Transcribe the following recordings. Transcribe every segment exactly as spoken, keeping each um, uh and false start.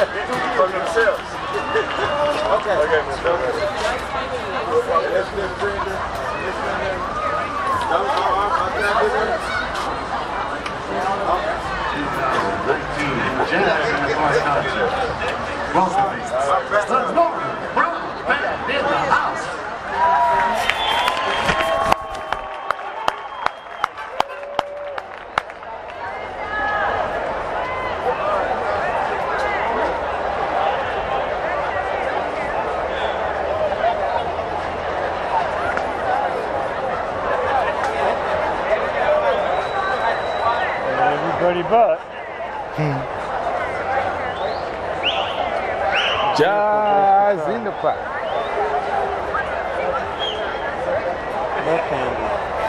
From themselves. Okay. Okay, let's do Brenda. No, no, I'm not doing it. Welcome, the Norman Brown Band in the house. Everybody but. Jazz in the pot. Okay.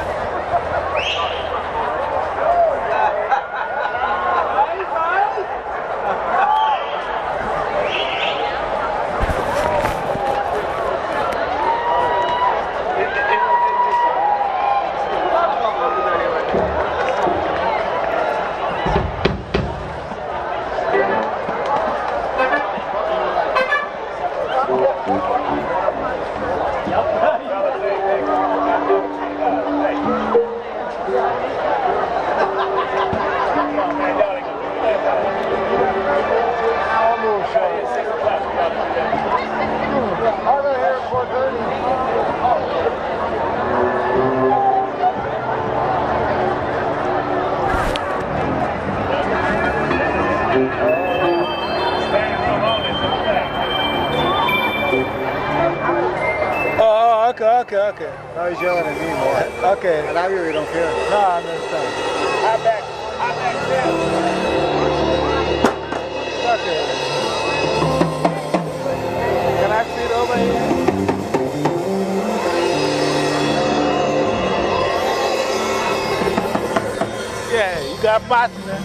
Oh, okay, okay, okay. Now he's yelling at me more. Okay. And I really don't care. No, I understand. I back, I back there. Okay. Can I sit over here? Yeah, you got partner.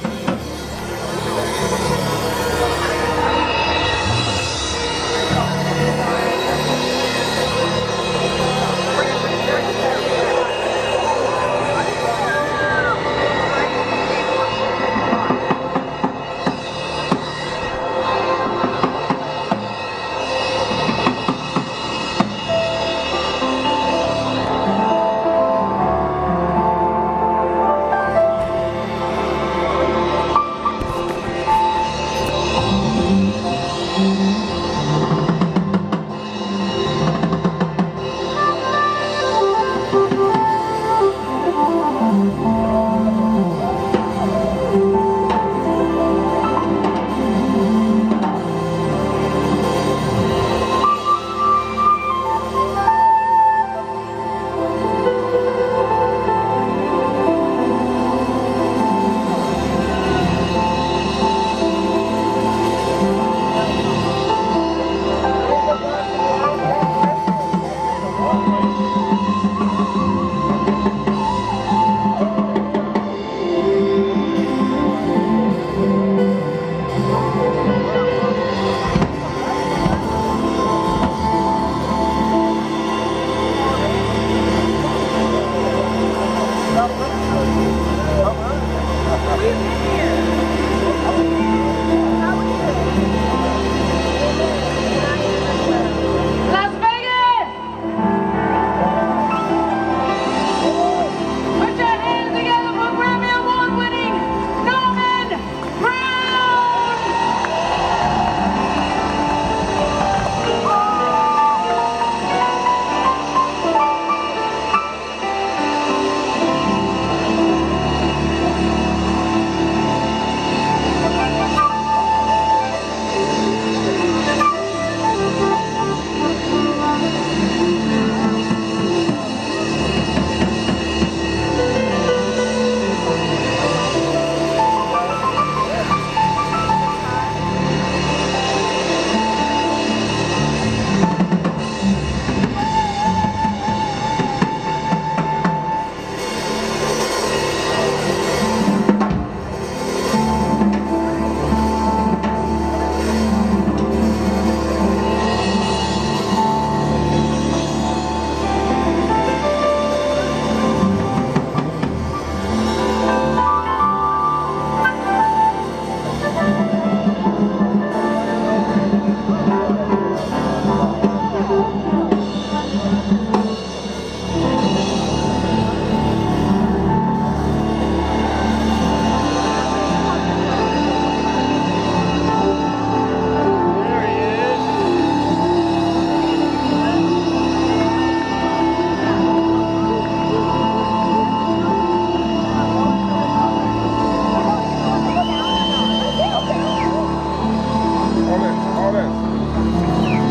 all this.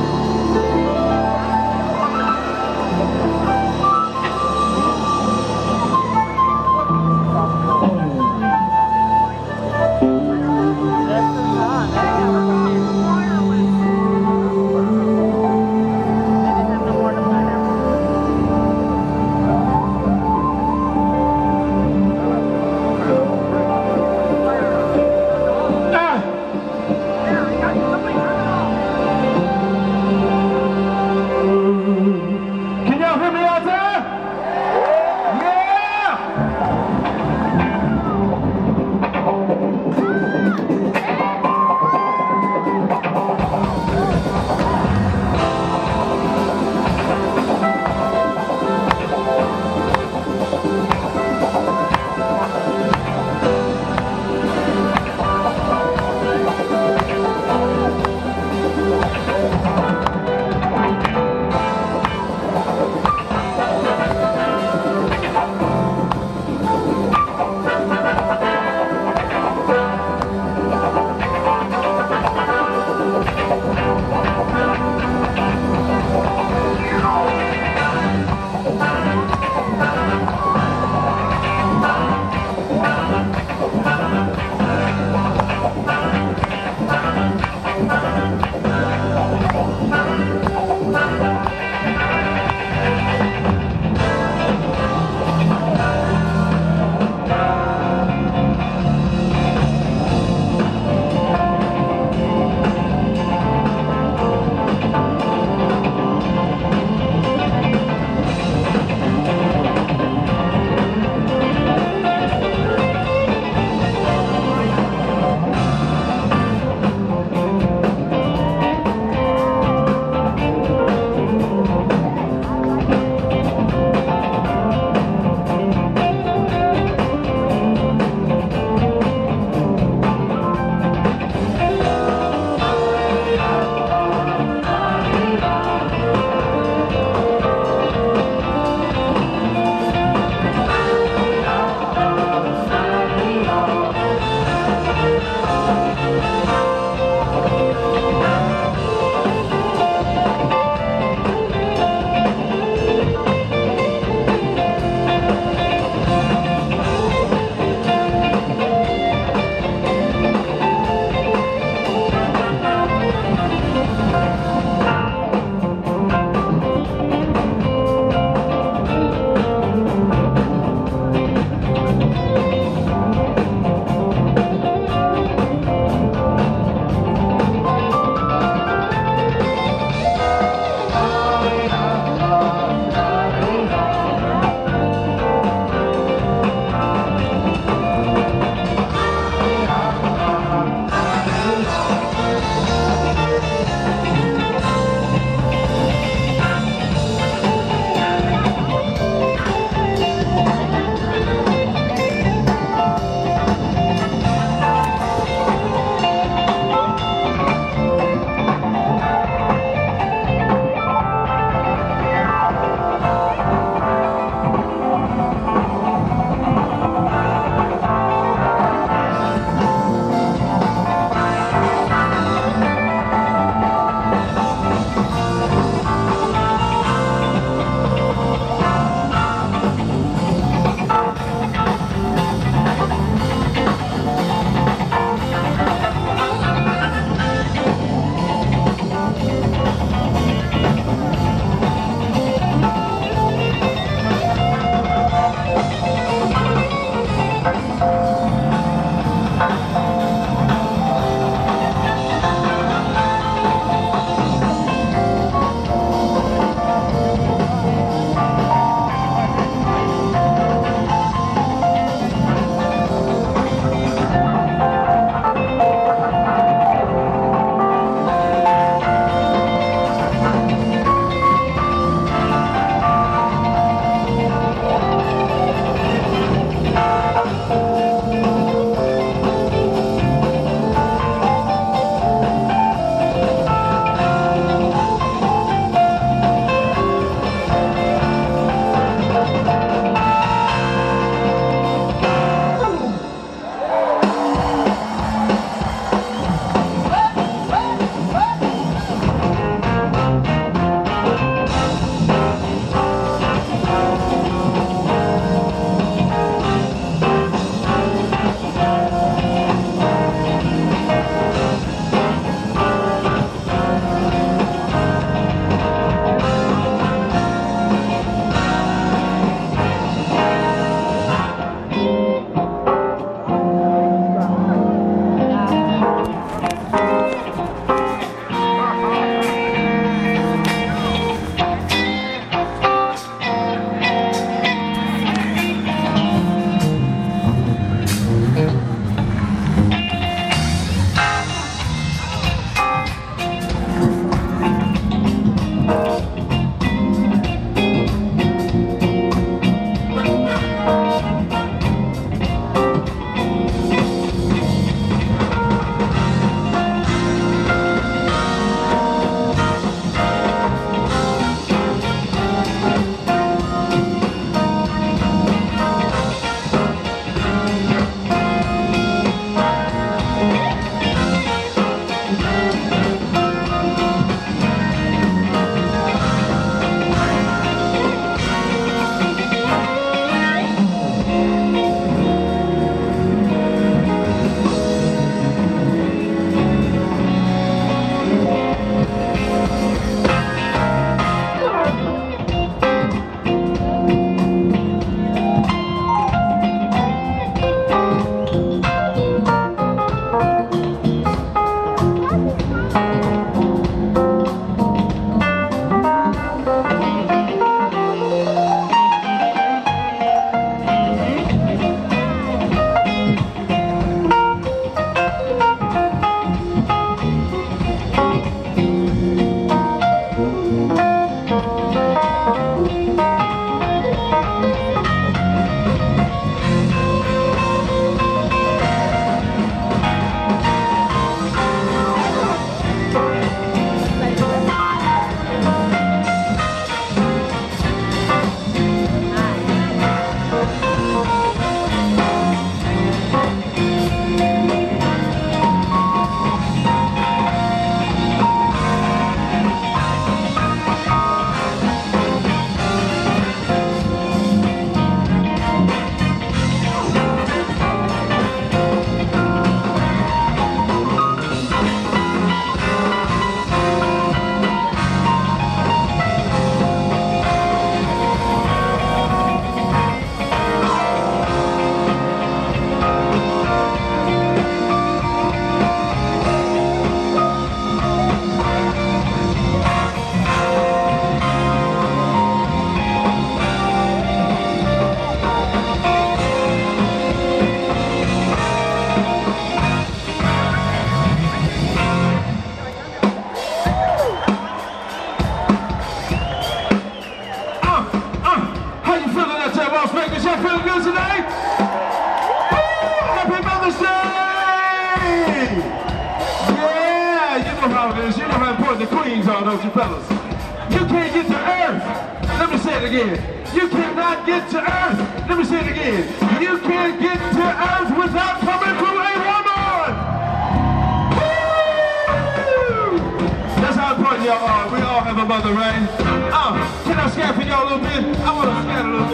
Can y'all hear me out there? Yeah! Y'all feeling good tonight? Woo! Happy Mother's Day! Yeah, you know how it is. You know how important the queens are, don't you fellas? You can't get to Earth. Let me say it again. You cannot get to Earth. Let me say it again. You can't get to Earth without coming through a woman. Woo! That's how important y'all are. We all have a mother, right? Uh, can I scat for y'all a little bit? I want to scat a little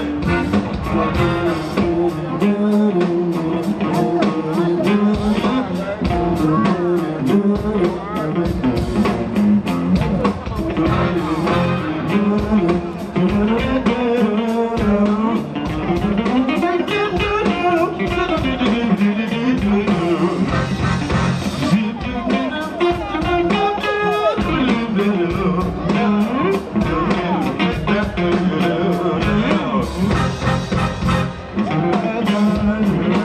bit.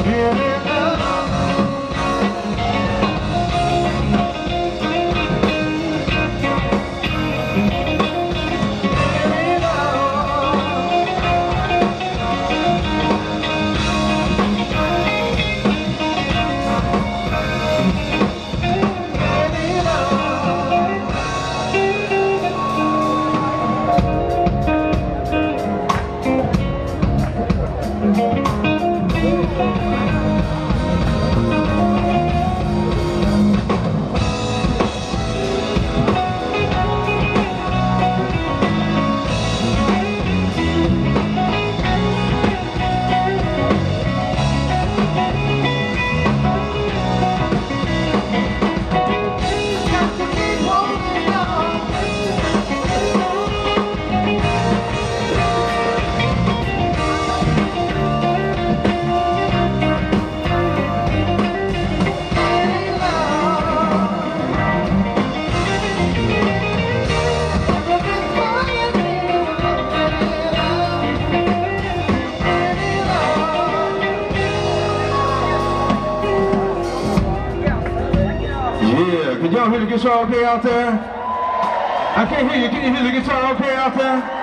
Can y'all hear the guitar okay out there? I can't hear you. Can you hear the guitar okay out there?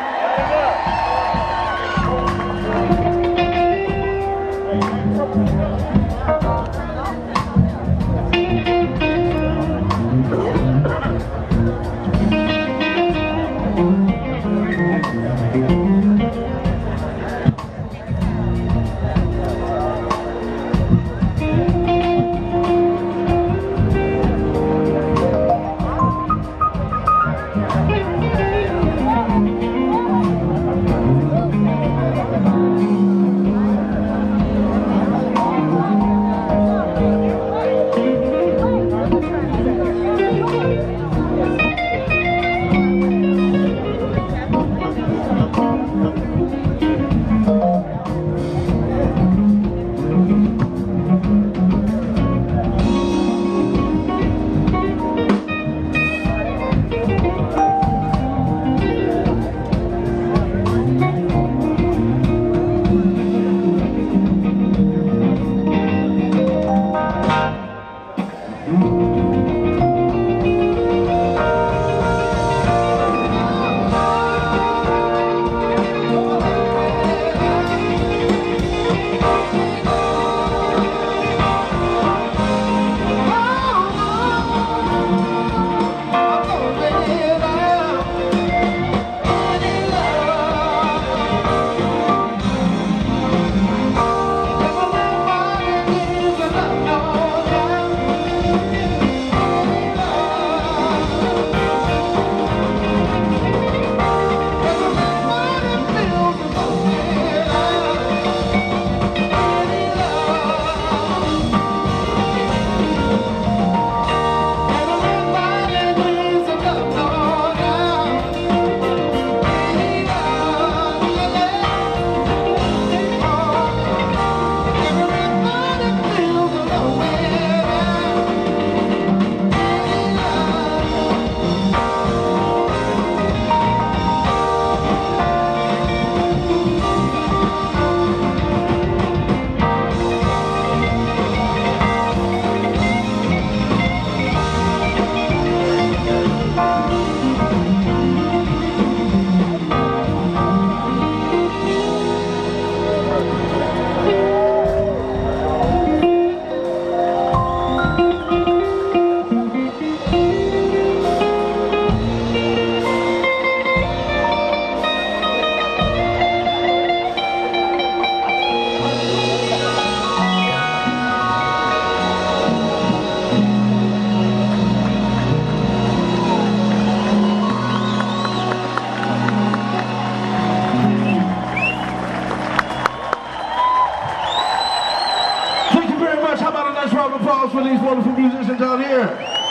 Applause for these wonderful musicians out here.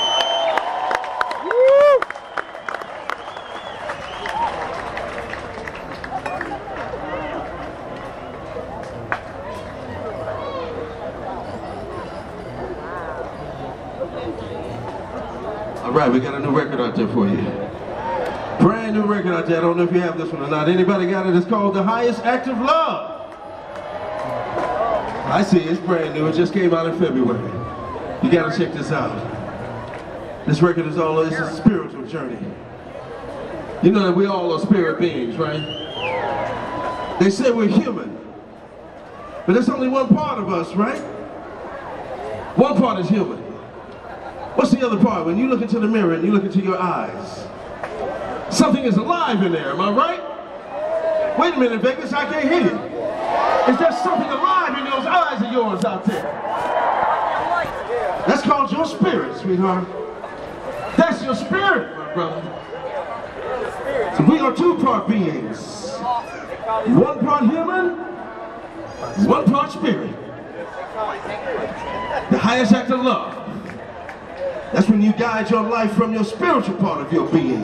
Woo! All right, we got a new record out there for you. Brand new record out there. I don't know if you have this one or not. Anybody got it? It's called The Highest Act of Love. I see, it's brand new. It just came out in February. You gotta check this out. This record is all, it's a spiritual journey. You know that we all are spirit beings, right? They say we're human, but there's only one part of us, right? One part is human. What's the other part? When you look into the mirror and you look into your eyes, something is alive in there, am I right? Wait a minute, Vegas, I can't hear you. Is there something alive in those eyes of yours out there? That's called your spirit, sweetheart. That's your spirit, my brother. So we are two-part beings. One part human, one part spirit. The highest act of love. That's when you guide your life from your spiritual part of your being.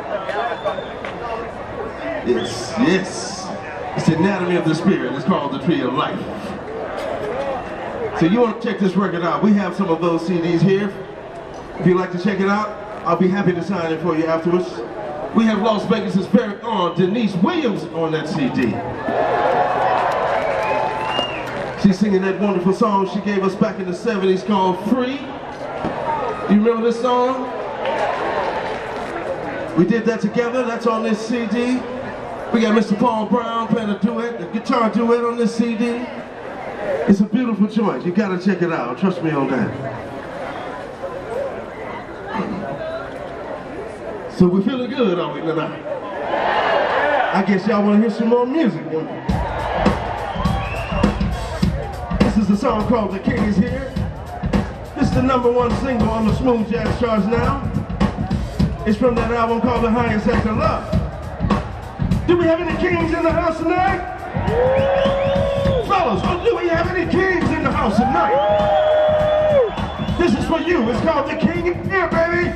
Yes, yes. It's the anatomy of the spirit. It's called the tree of life. So you want to check this record out. We have some of those C Ds here. If you'd like to check it out, I'll be happy to sign it for you afterwards. We have Las Vegas' very own Denise Williams on that C D. She's singing that wonderful song she gave us back in the seventies called Free. You remember this song? We did that together. That's on this C D. We got Mister Paul Brown playing a duet, a guitar duet on this C D. It's a beautiful joint. You gotta check it out. Trust me on that. So we're feeling good, are we tonight? I guess y'all want to hear some more music. This is a song called The King Is Here. This is the number one single on the Smooth Jazz charts now. It's from that album called The Highest Act of Love. Do we have any kings in the house tonight? Fellas, oh, do we have any kings in the house tonight? This is for you. It's called The King Is Here, baby.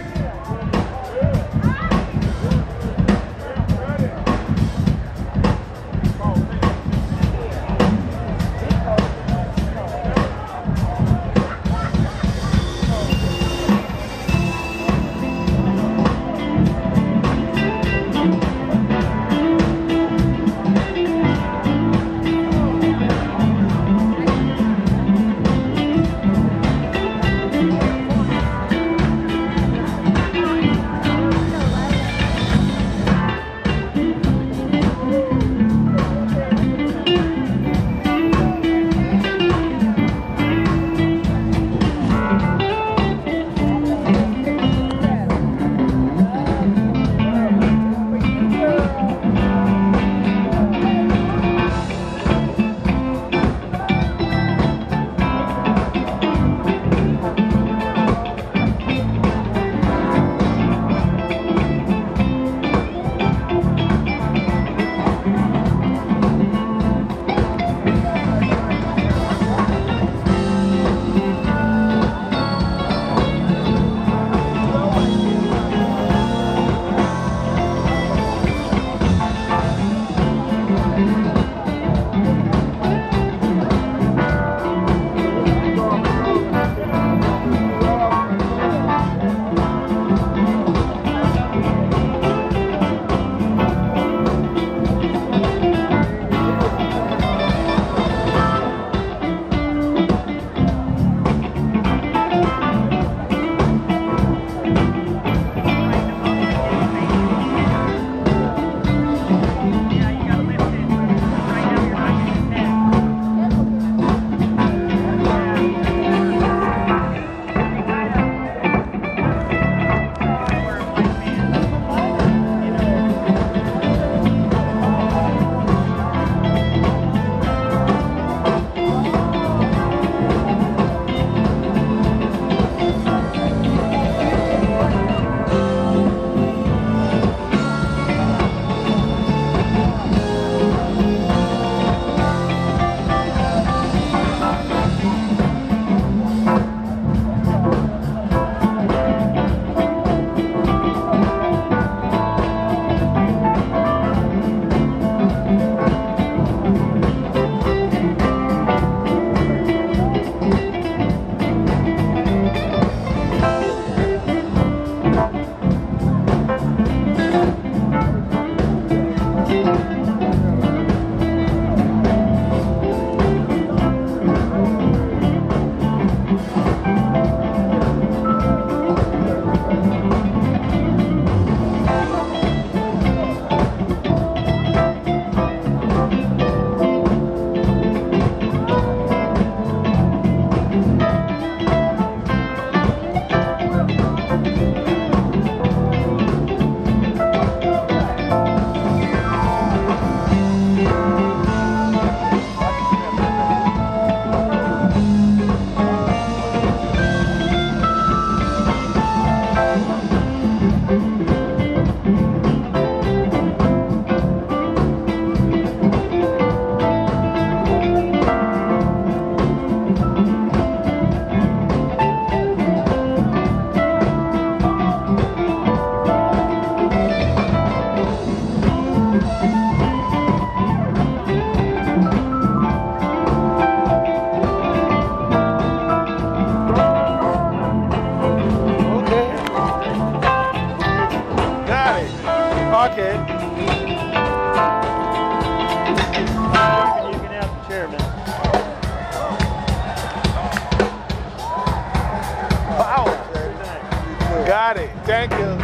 Thank you.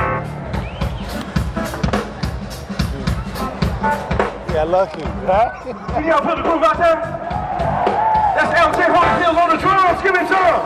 Yeah, lucky. Huh? Can y'all put the groove out there? That's L J Holyfield on the drums. Give me some.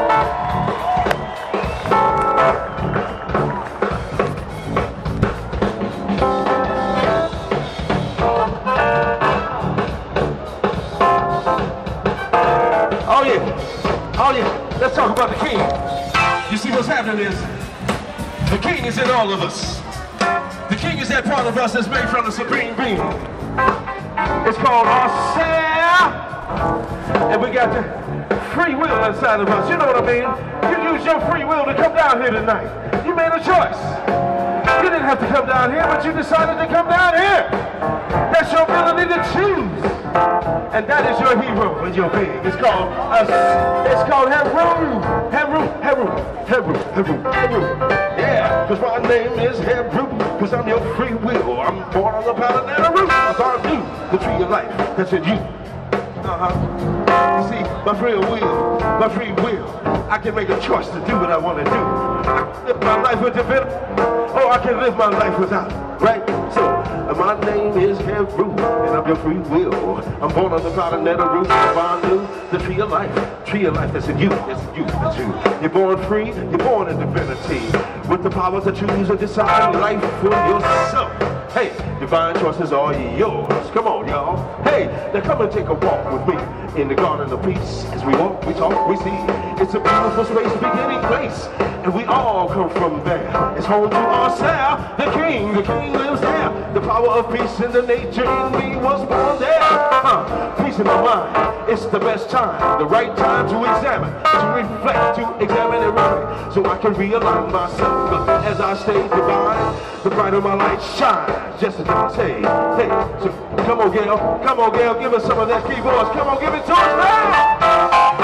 Oh yeah. Oh yeah. Let's talk about the king. You see what's happening is the king is in all of us. The king is that part of us that's made from the supreme being. It's called ourself. And we got the free will inside of us. You know what I mean? You use your free will to come down here tonight. You made a choice. You didn't have to come down here, but you decided to come down here. That's your ability to choose. And that is your hero in your being. It's called us. It's called Heru. Heru, Heru, Heru, Heru, Heru. Yeah, because my name is Heru. Because I'm your free will. I'm born on the planet Heru. I'm born new, the tree of life that's in you. Uh-huh. You see, my free will, my free will. I can make a choice to do what I want to do. I can live my life with divinity, or I can live my life without it, right? So, uh, my name is Heru, and I'm your free will. I'm born on the planet Heru, I'm born new, the tree of life. Tree of life that's in you, it's you, it's you. You're born free, you're born in divinity, with the power to choose and decide life for yourself. Hey, divine choices are yours. Come on, y'all. Hey, now come and take a walk with me in the garden of peace. As we walk, we talk, we see. It's a beautiful space, beginning place. And we all come from there. It's home to ourselves. The king, the king lives there. The power of peace in the nature in me was born there. Huh. Peace in my mind. It's the best time, the right time to examine, to reflect, to examine it right. So I can realign myself. But as I stay divine, the brighter my light shines. Just as I say, hey, so come on, Gail, come on, Gail, give us some of that keyboards. Come on, give it to us now.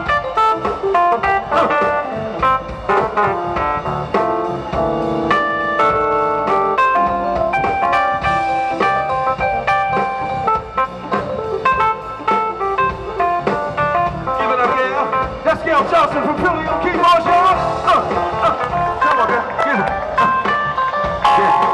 Give it up, Gail. That's Gail Johnson from Philly on keyboards, y'all. Uh, uh, come on, Gail, give it. Uh, yeah.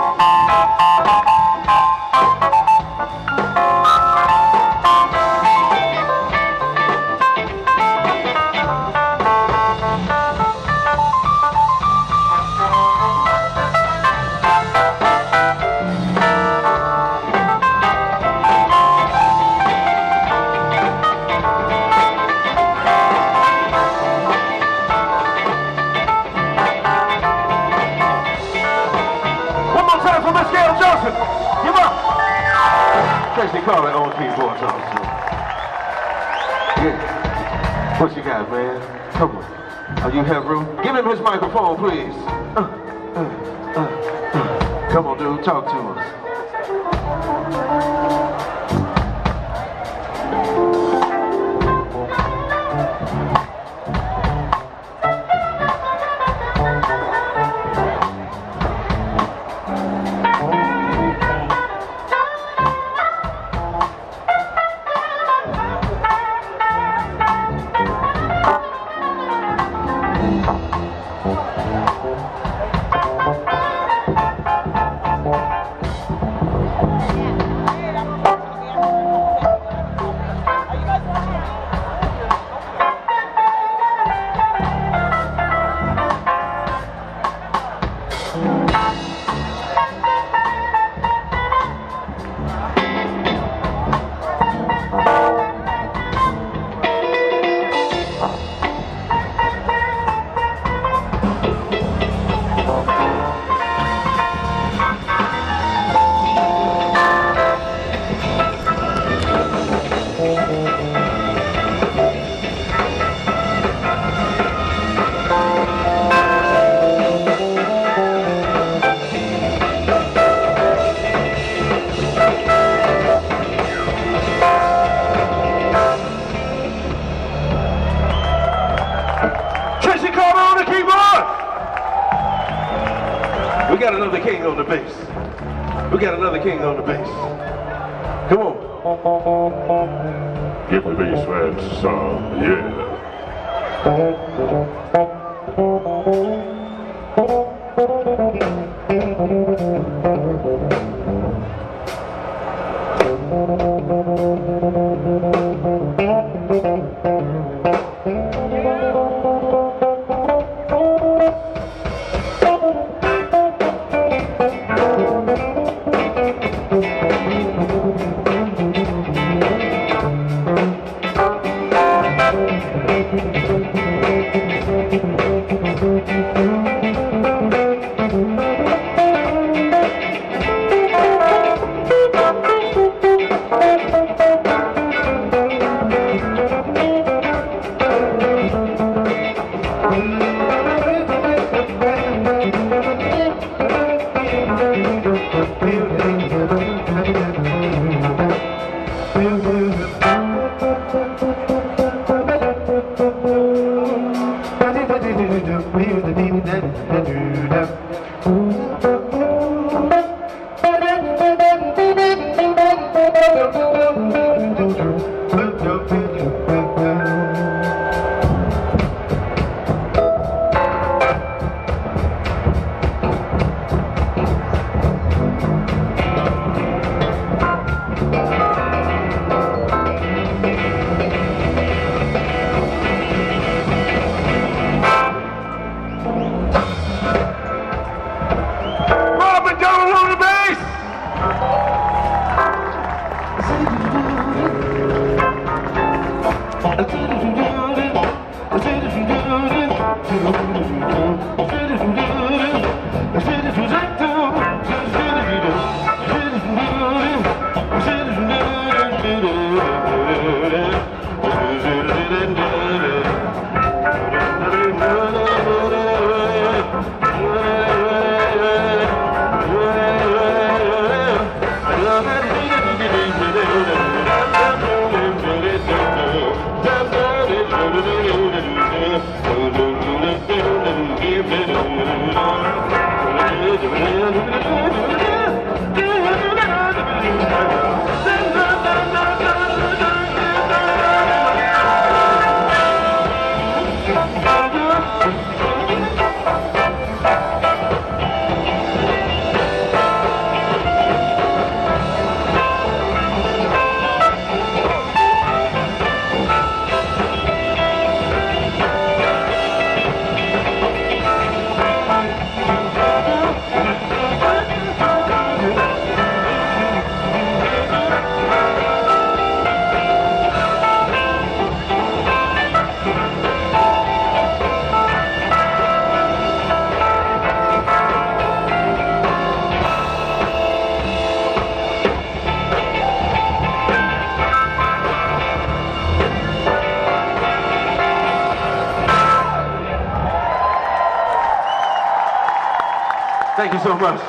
Tracy Carter on keyboards also. Yeah. What you got, man? Come on. Are you Heru? Give him his microphone, please. Uh, uh, uh, uh. Come on, dude. Talk to us. We got another king on the bass. We got another king on the bass. Come on. Give me bass man some, yeah. Thank you so much.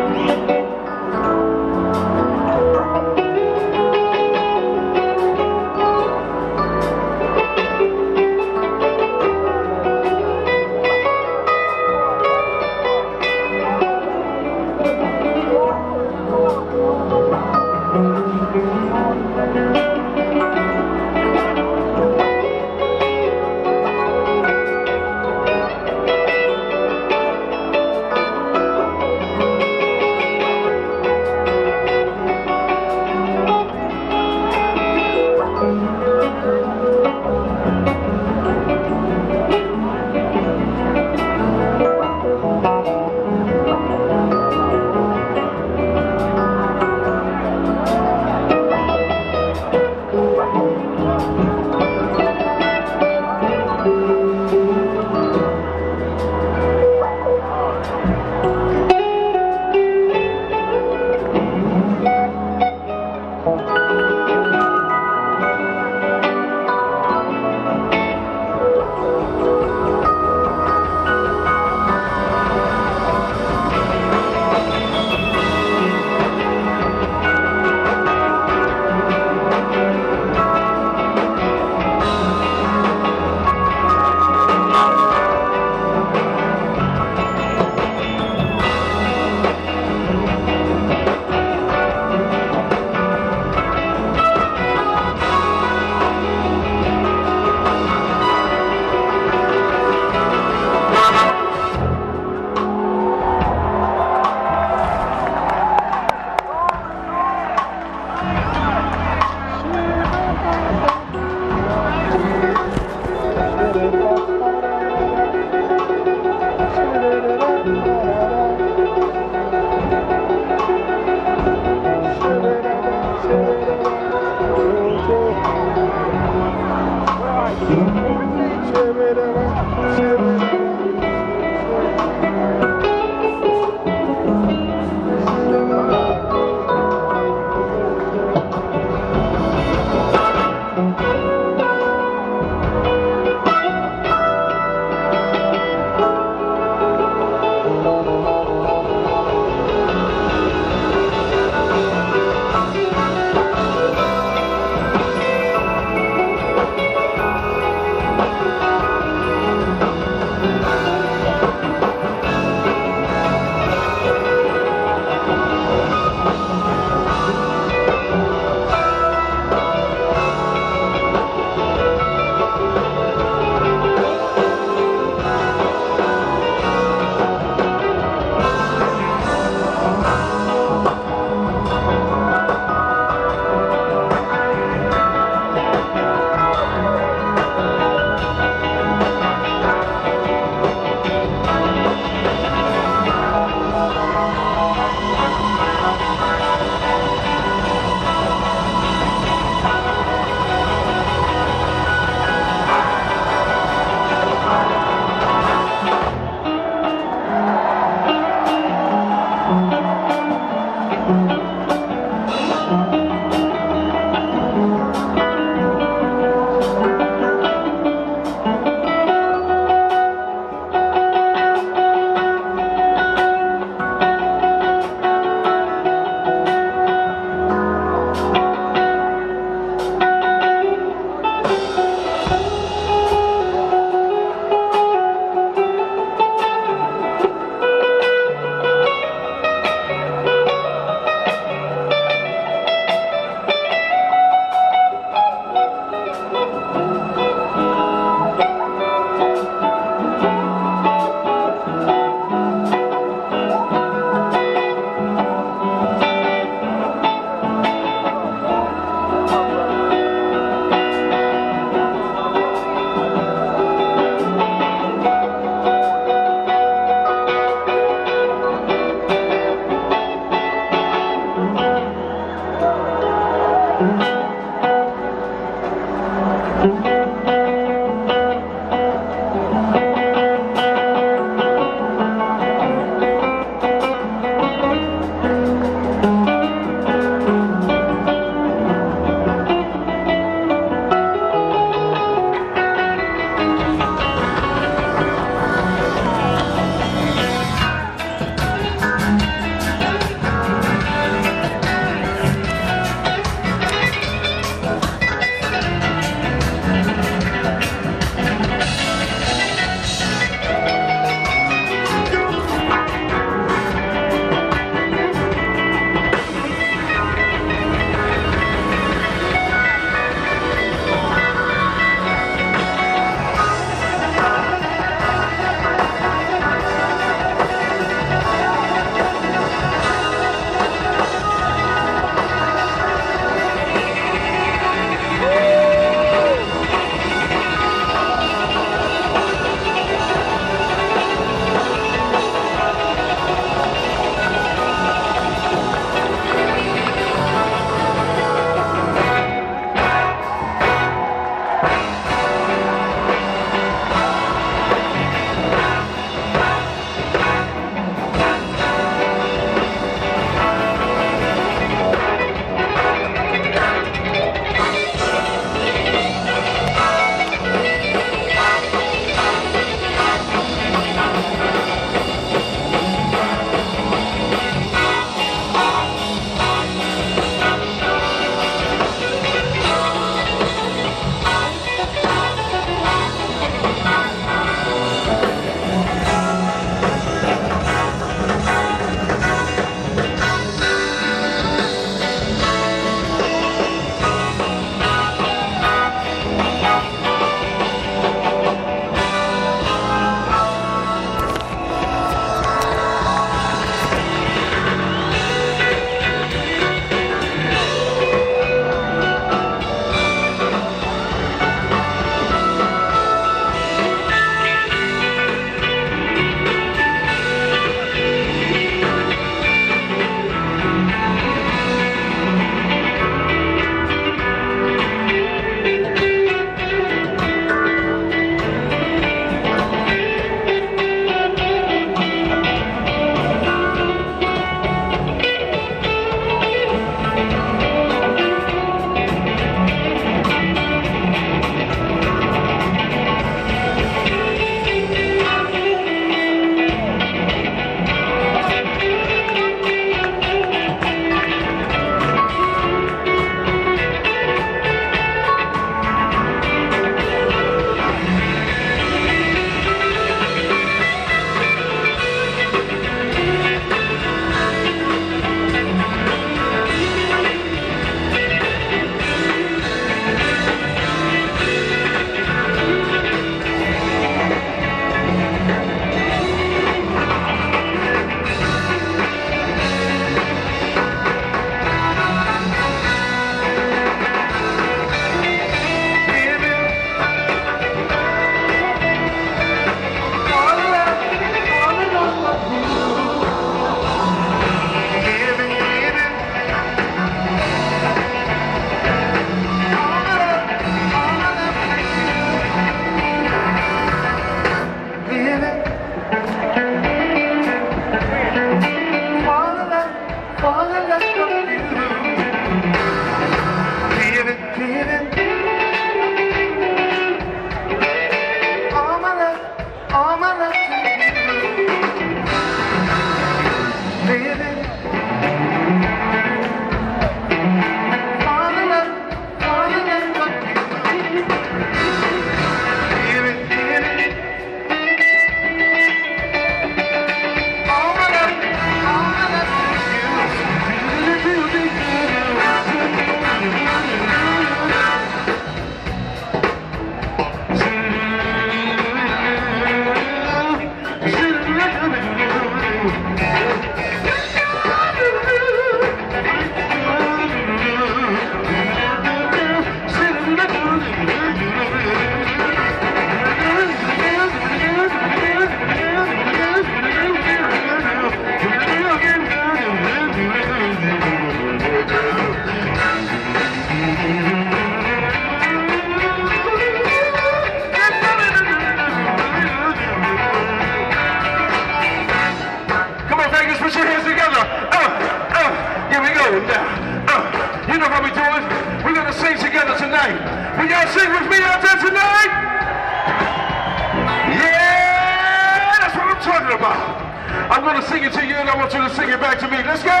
talking about. I'm going to sing it to you and I want you to sing it back to me. Let's go!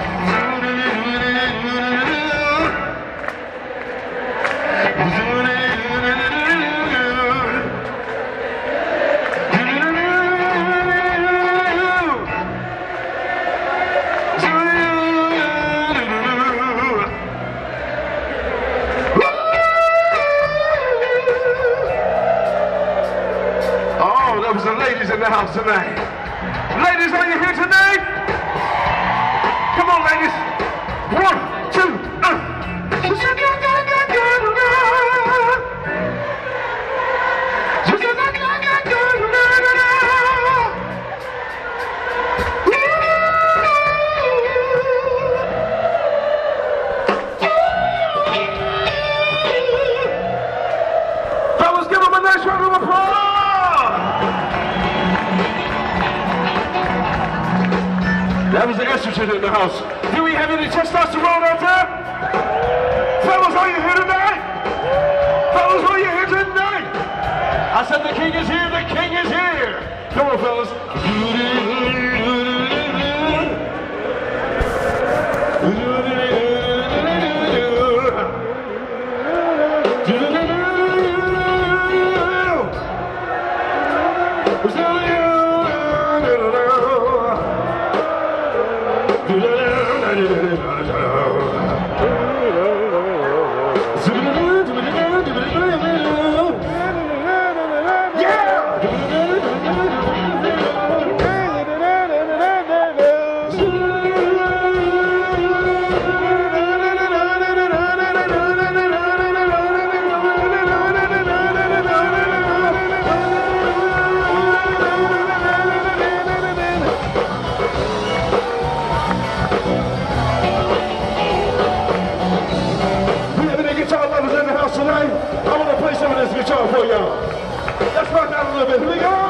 Oh, there was the ladies in the house tonight. Ladies, are you here tonight? Come on, ladies. One, two, uh. Fellas, give them a nice round of applause. That was the estrogen in the house. Do we have any testosterone out there? Fellas, are you here tonight? Fellas, are you here tonight? I said the king is here, the king is here. Come on, fellas. For y'all. Let's rock out a little bit. Here we go.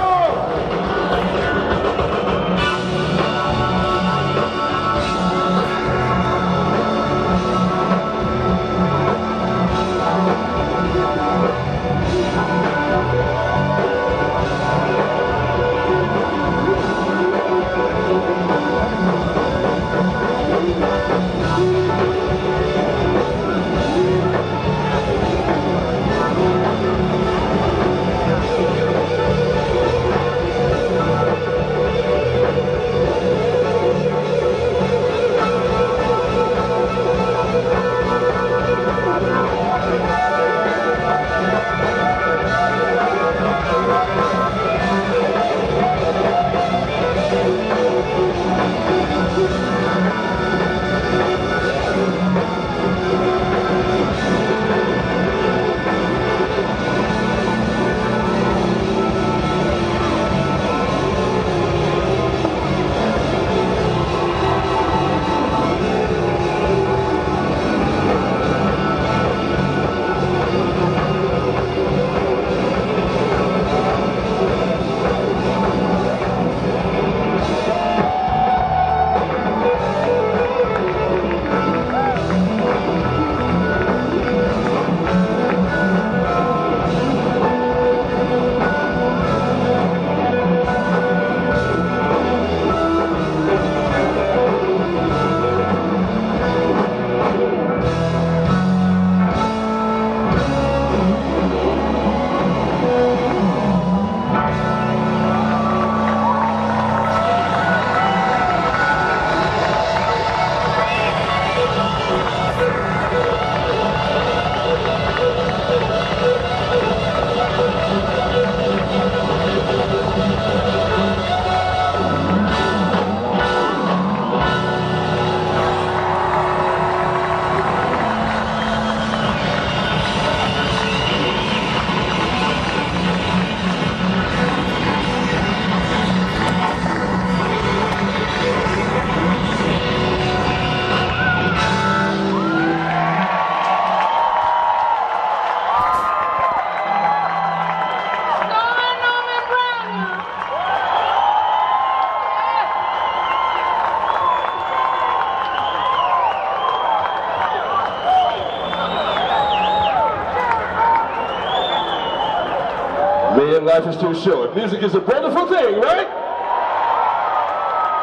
Man, life is too short. Music is a wonderful thing, right?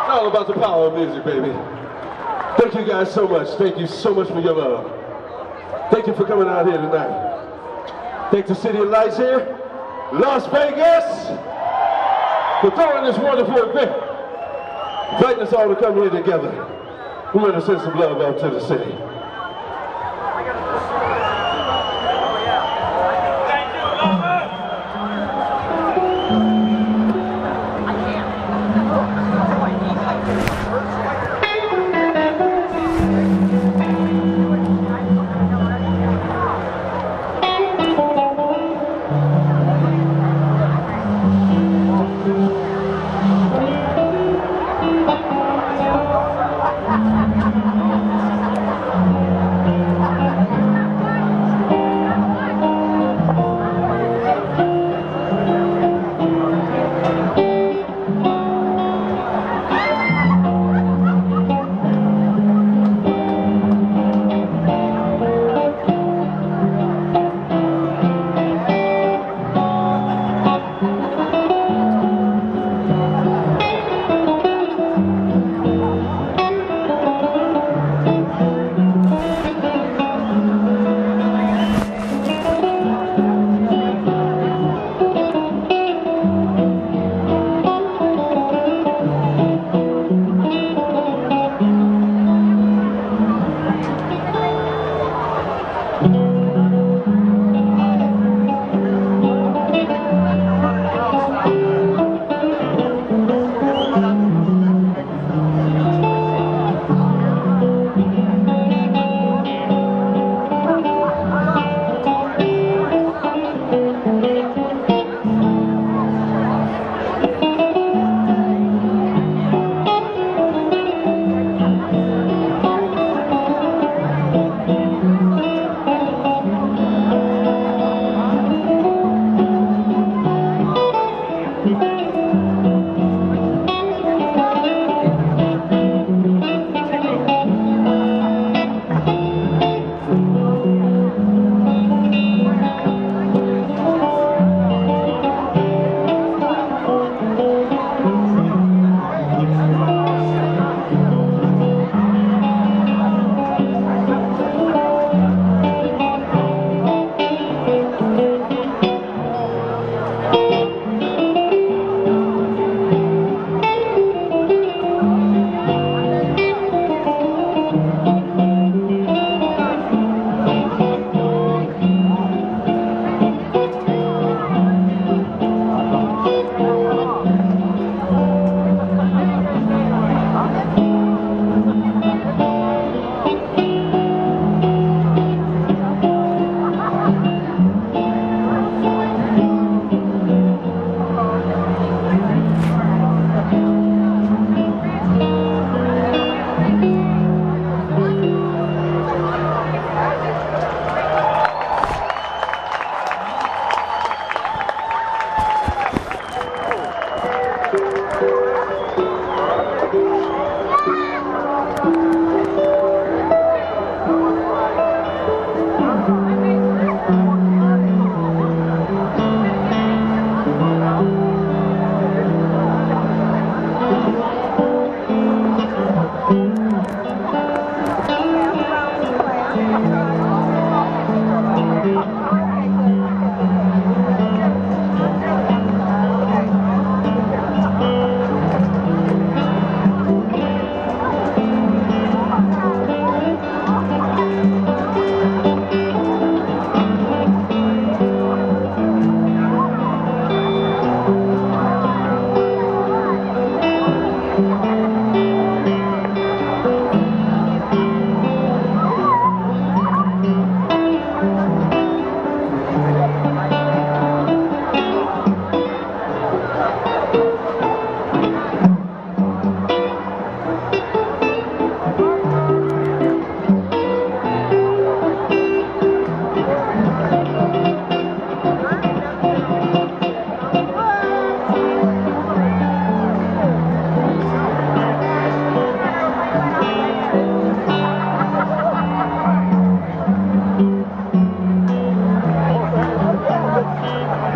It's all about the power of music, baby. Thank you guys so much. Thank you so much for your love. Thank you for coming out here tonight. Thank the City of Lights here, Las Vegas, for throwing this wonderful event. Inviting us all to come here together. We're going to send some love out to the city.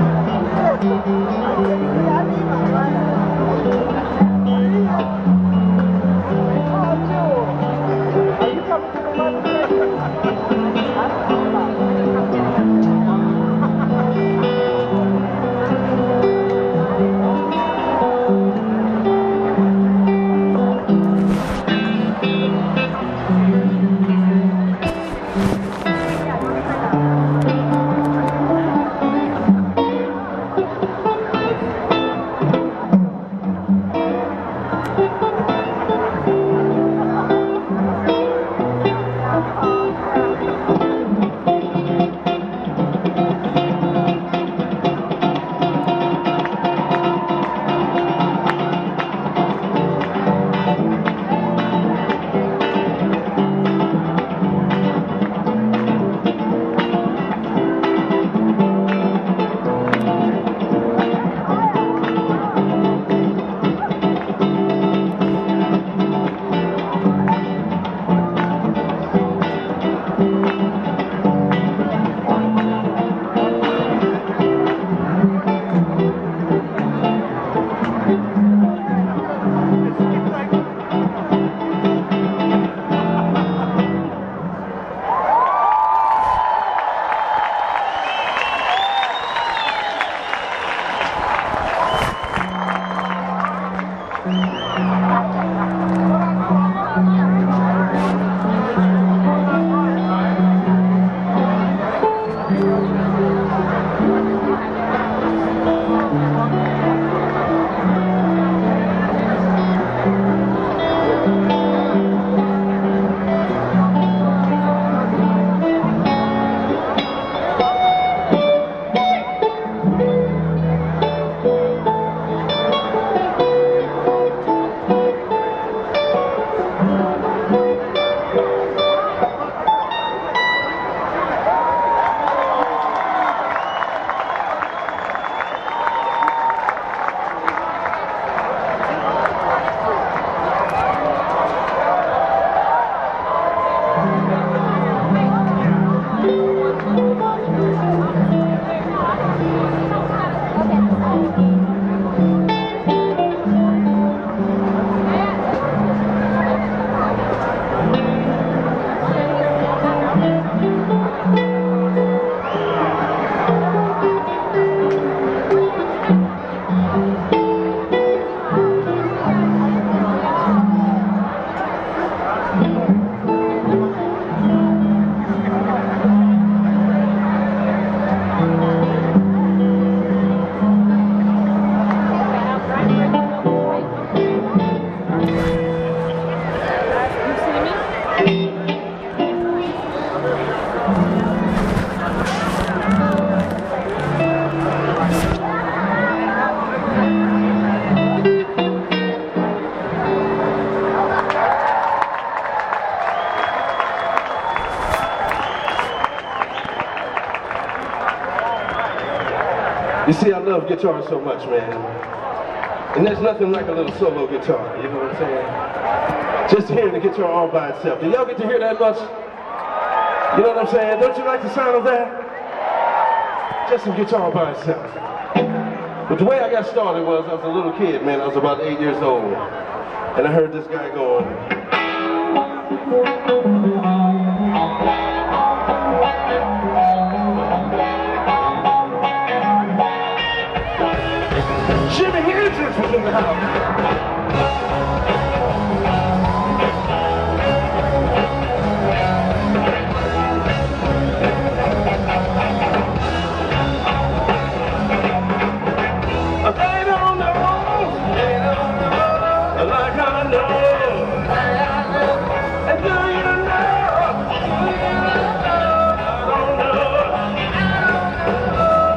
Thank you. See, I love guitar so much, man. And there's nothing like a little solo guitar, you know what I'm saying? Just hearing the guitar all by itself. Do y'all get to hear that much? You know what I'm saying? Don't you like the sound of that? Just some guitar by itself. But the way I got started was, I was a little kid, man. I was about eight years old. And I heard this guy going. Jimi Hendrix was in the house. They don't know, they don't know, like I know, and do you know, do you know, I don't know, I don't know.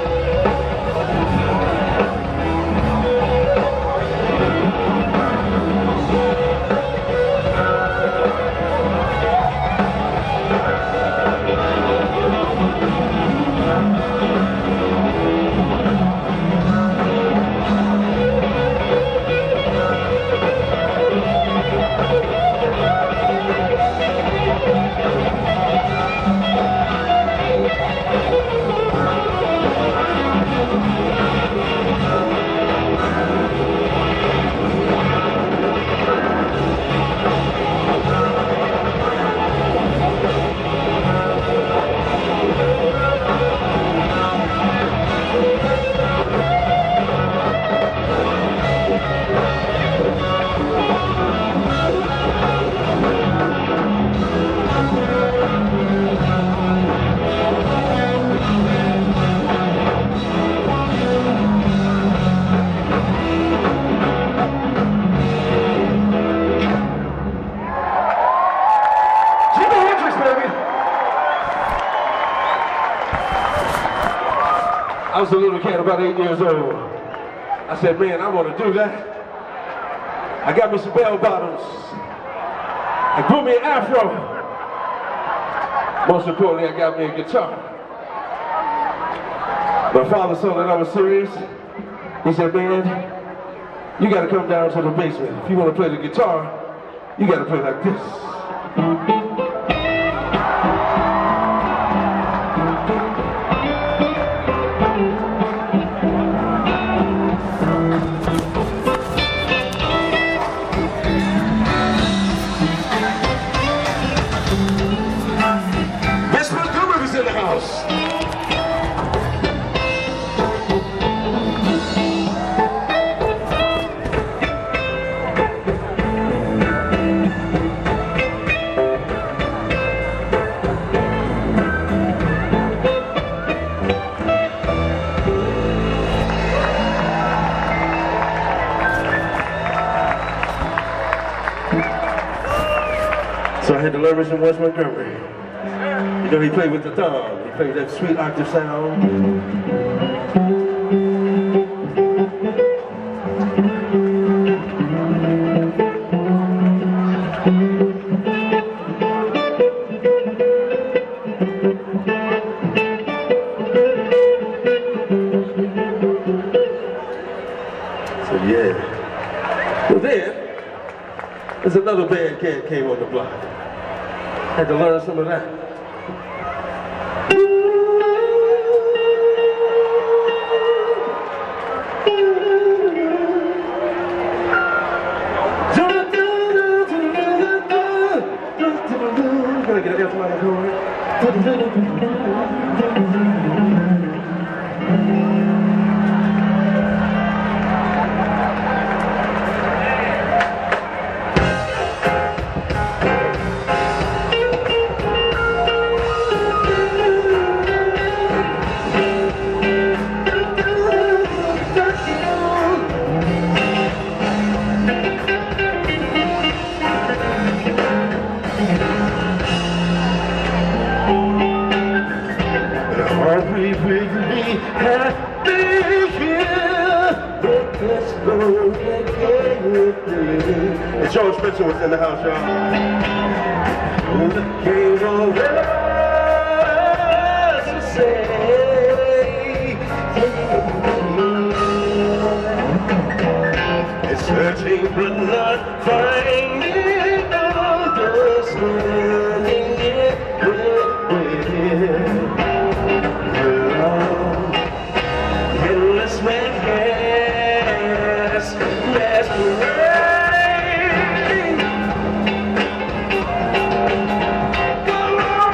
I was a little kid, about eight years old. I said, man, I want to do that. I got me some bell bottoms. I grew me an afro. Most importantly, I got me a guitar. My father saw that I was serious. He said, man, you got to come down to the basement. If you want to play the guitar, you got to play like this. So I had to learn with some Wes Montgomery. You know, he played with the thumb. He played that sweet octave sound. So yeah. Well then, there's another band cat came on the block. Had to learn some of that. Can I get an F minor chord? And George Spencer was in the house, y'all. Came over to say Searching but not finding others, learning it within. Endless madness, masquerade. Go on.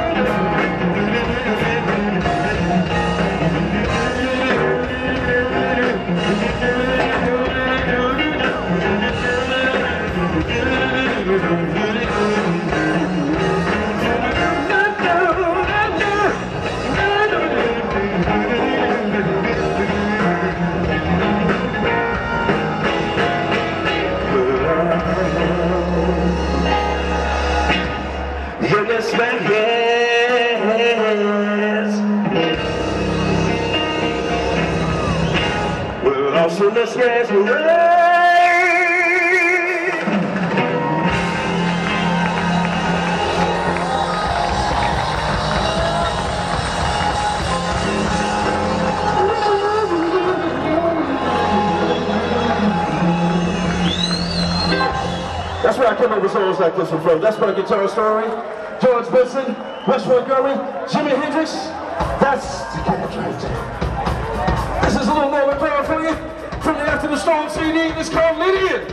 Endless madness will also masquerade. That's where I come up with songs like this one from. That's my guitar story. George Benson, Westwood Gurley, Jimi Hendrix. That's the cat right there. This is a little more McLaren for you from the After the Storm C D. It's called Lydian.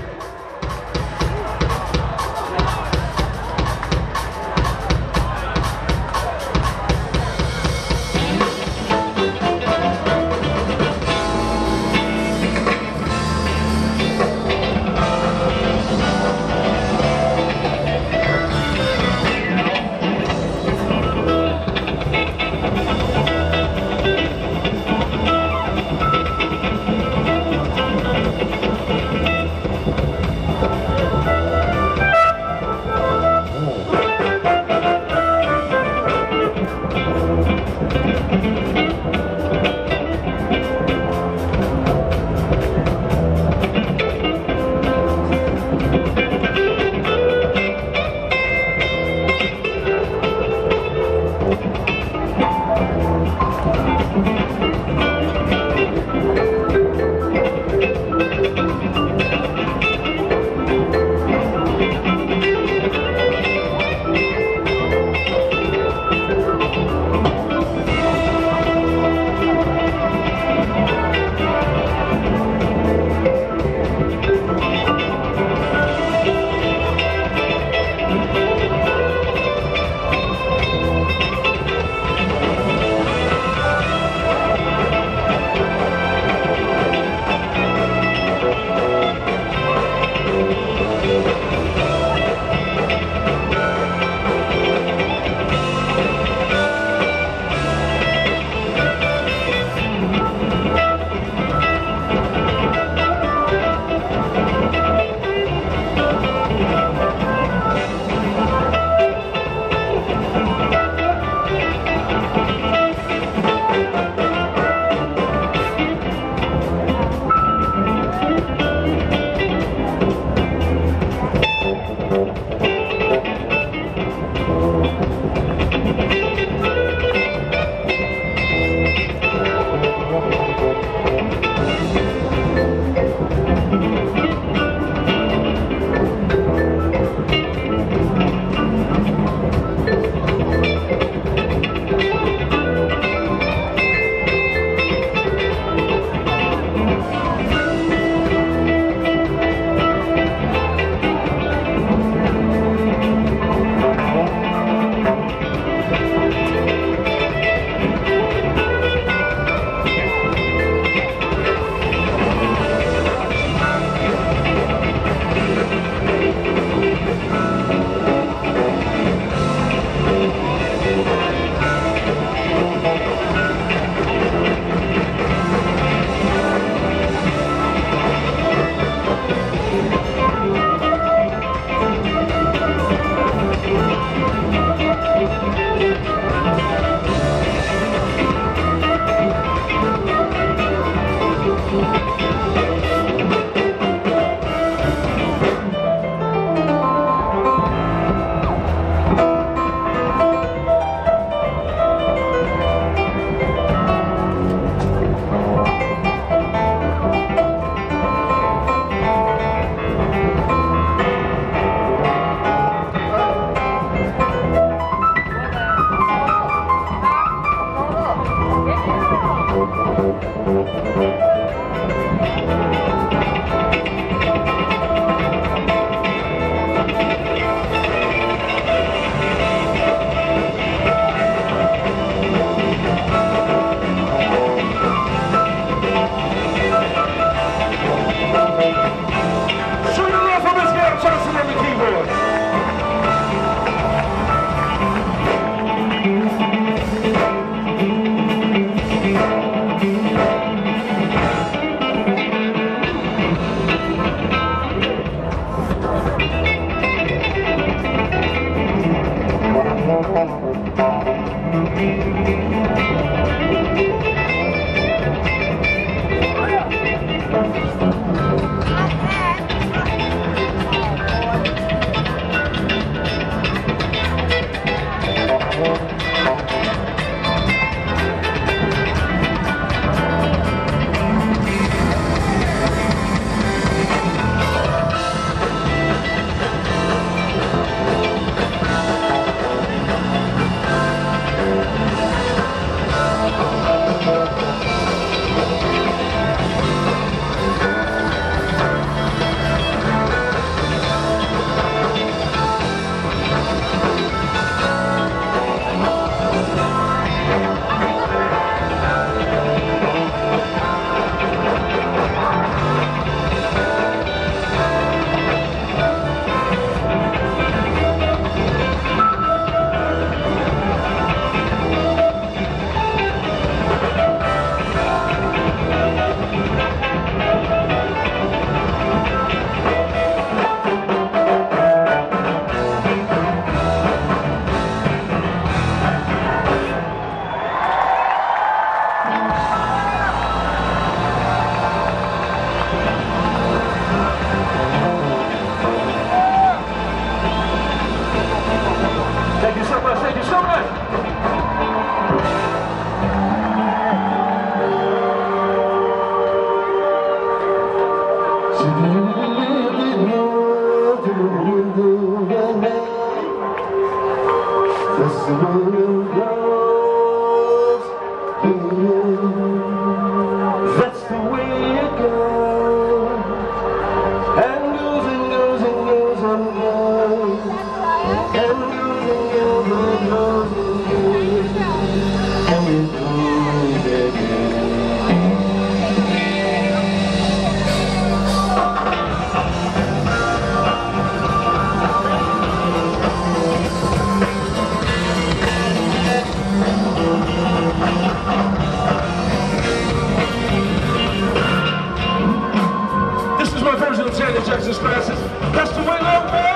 Janet Jackson's classes. That's the way love goes.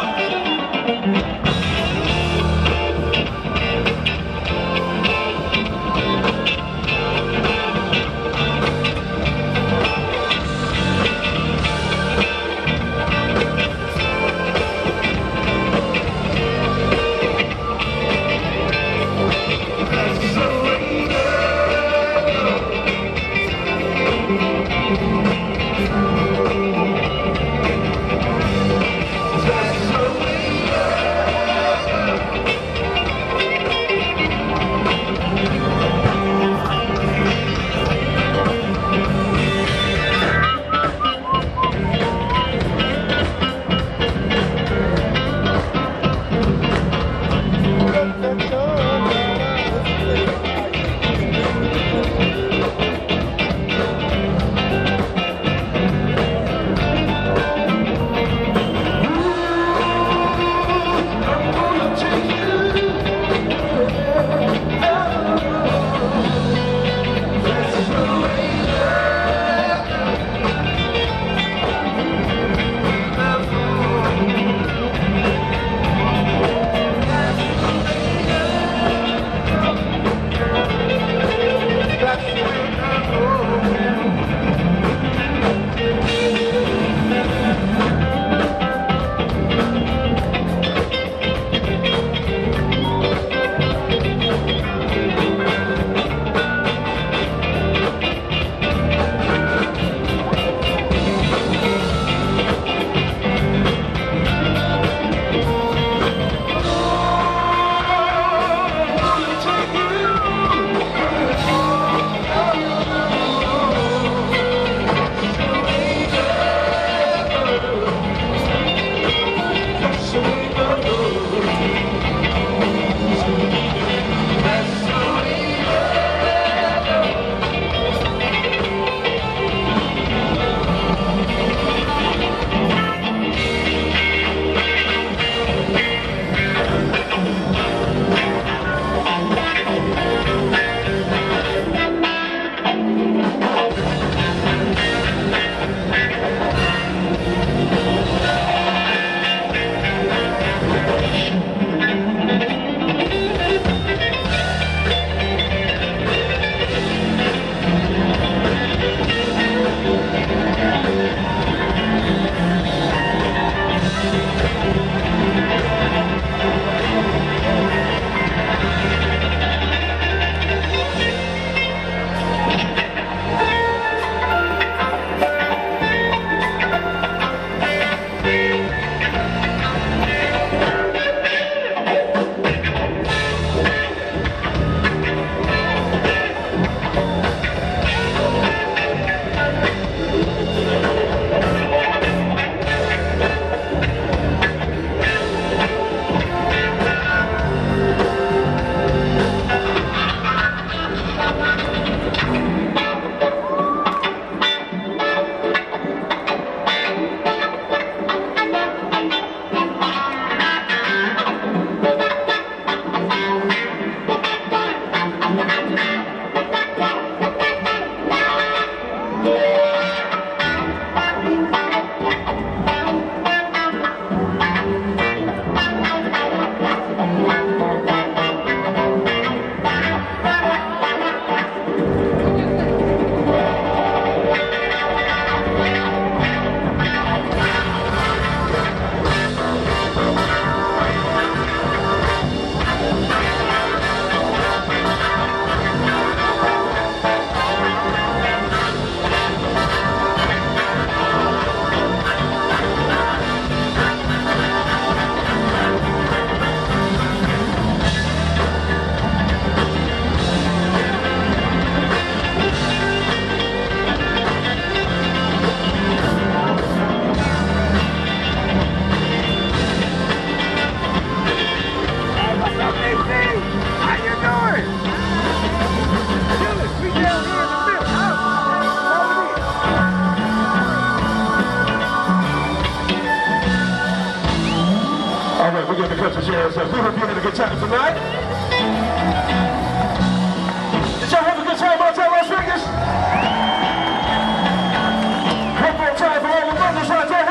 yourself. We hope you had a good time tonight. Did y'all have a good time out there, Las Vegas? One more time for all the brothers right there.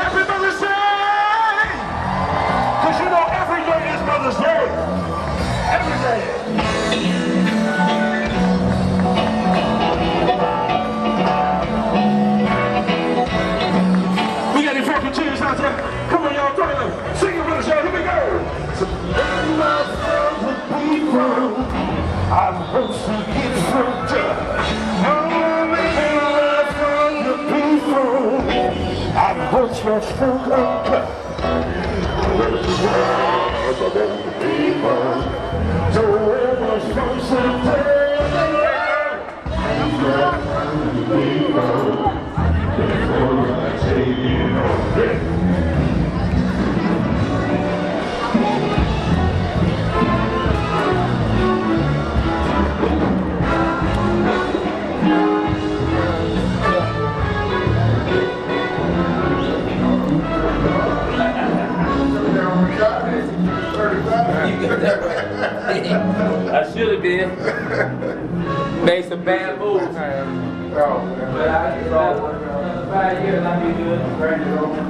puts your foot up. This is where the people don't ever concentrate. I should have been. Made some bad moves. But I just uh, five years I'll be good. Turn it over.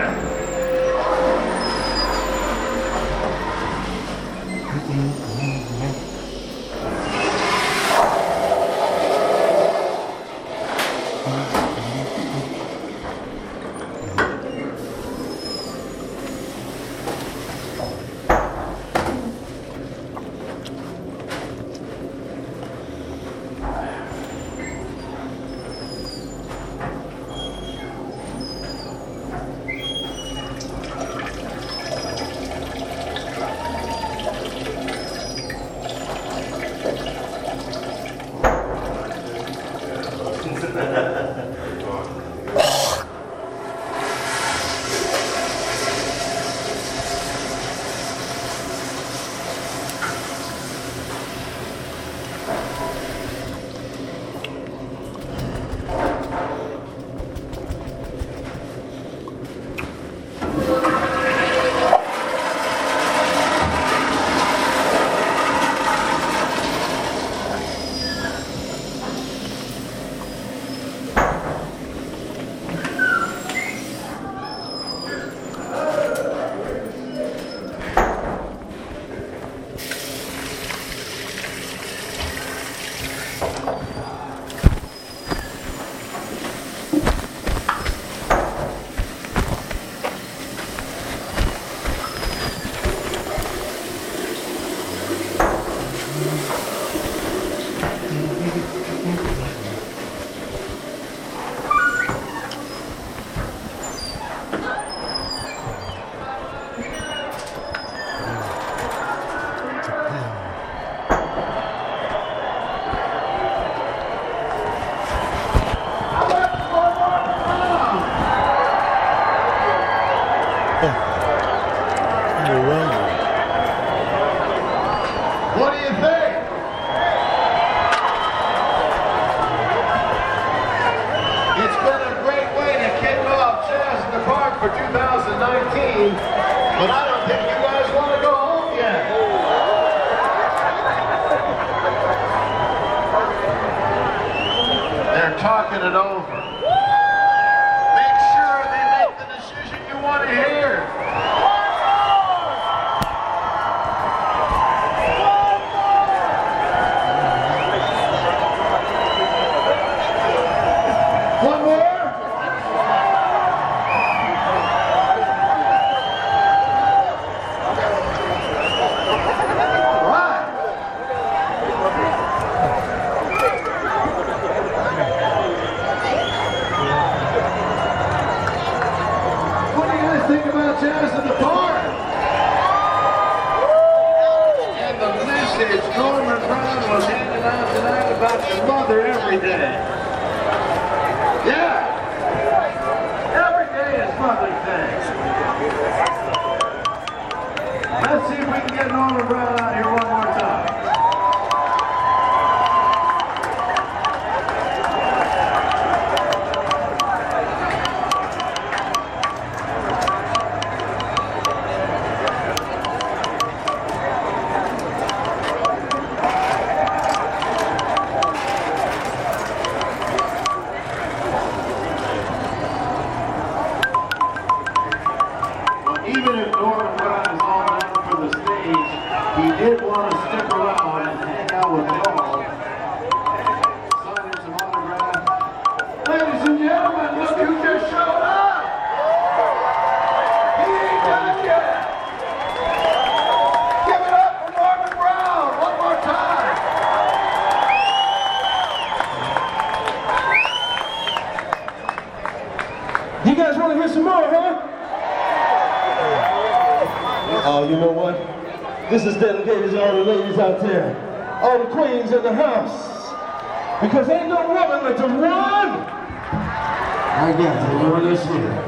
What do you think? It's been a great way to kick off Jazz in the Park for two thousand nineteen, but I don't think you guys want to go home yet. They're talking it over. Make sure they make the decision you want to hear. One more? Right. You guys want to hear some more, huh? Oh, you know what? This is dedicated to all the ladies out there, all the queens in the house. Because ain't no woman like to run. I got to run this here.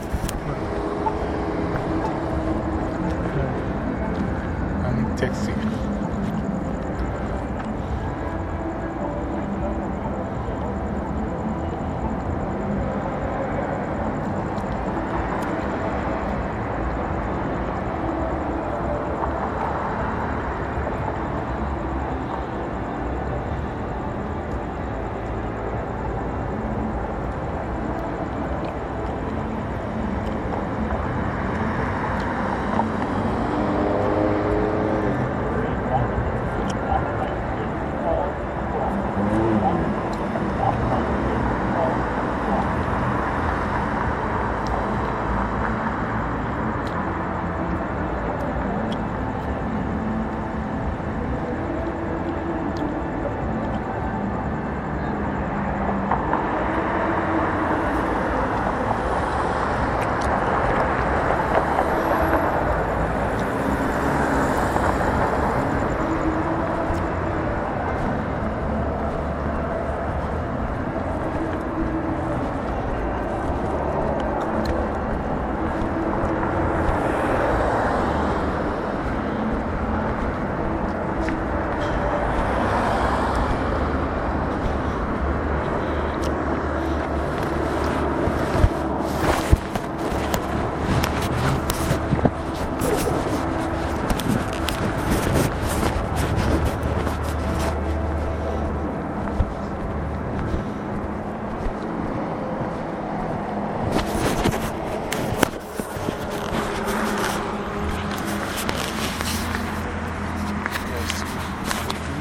Texting.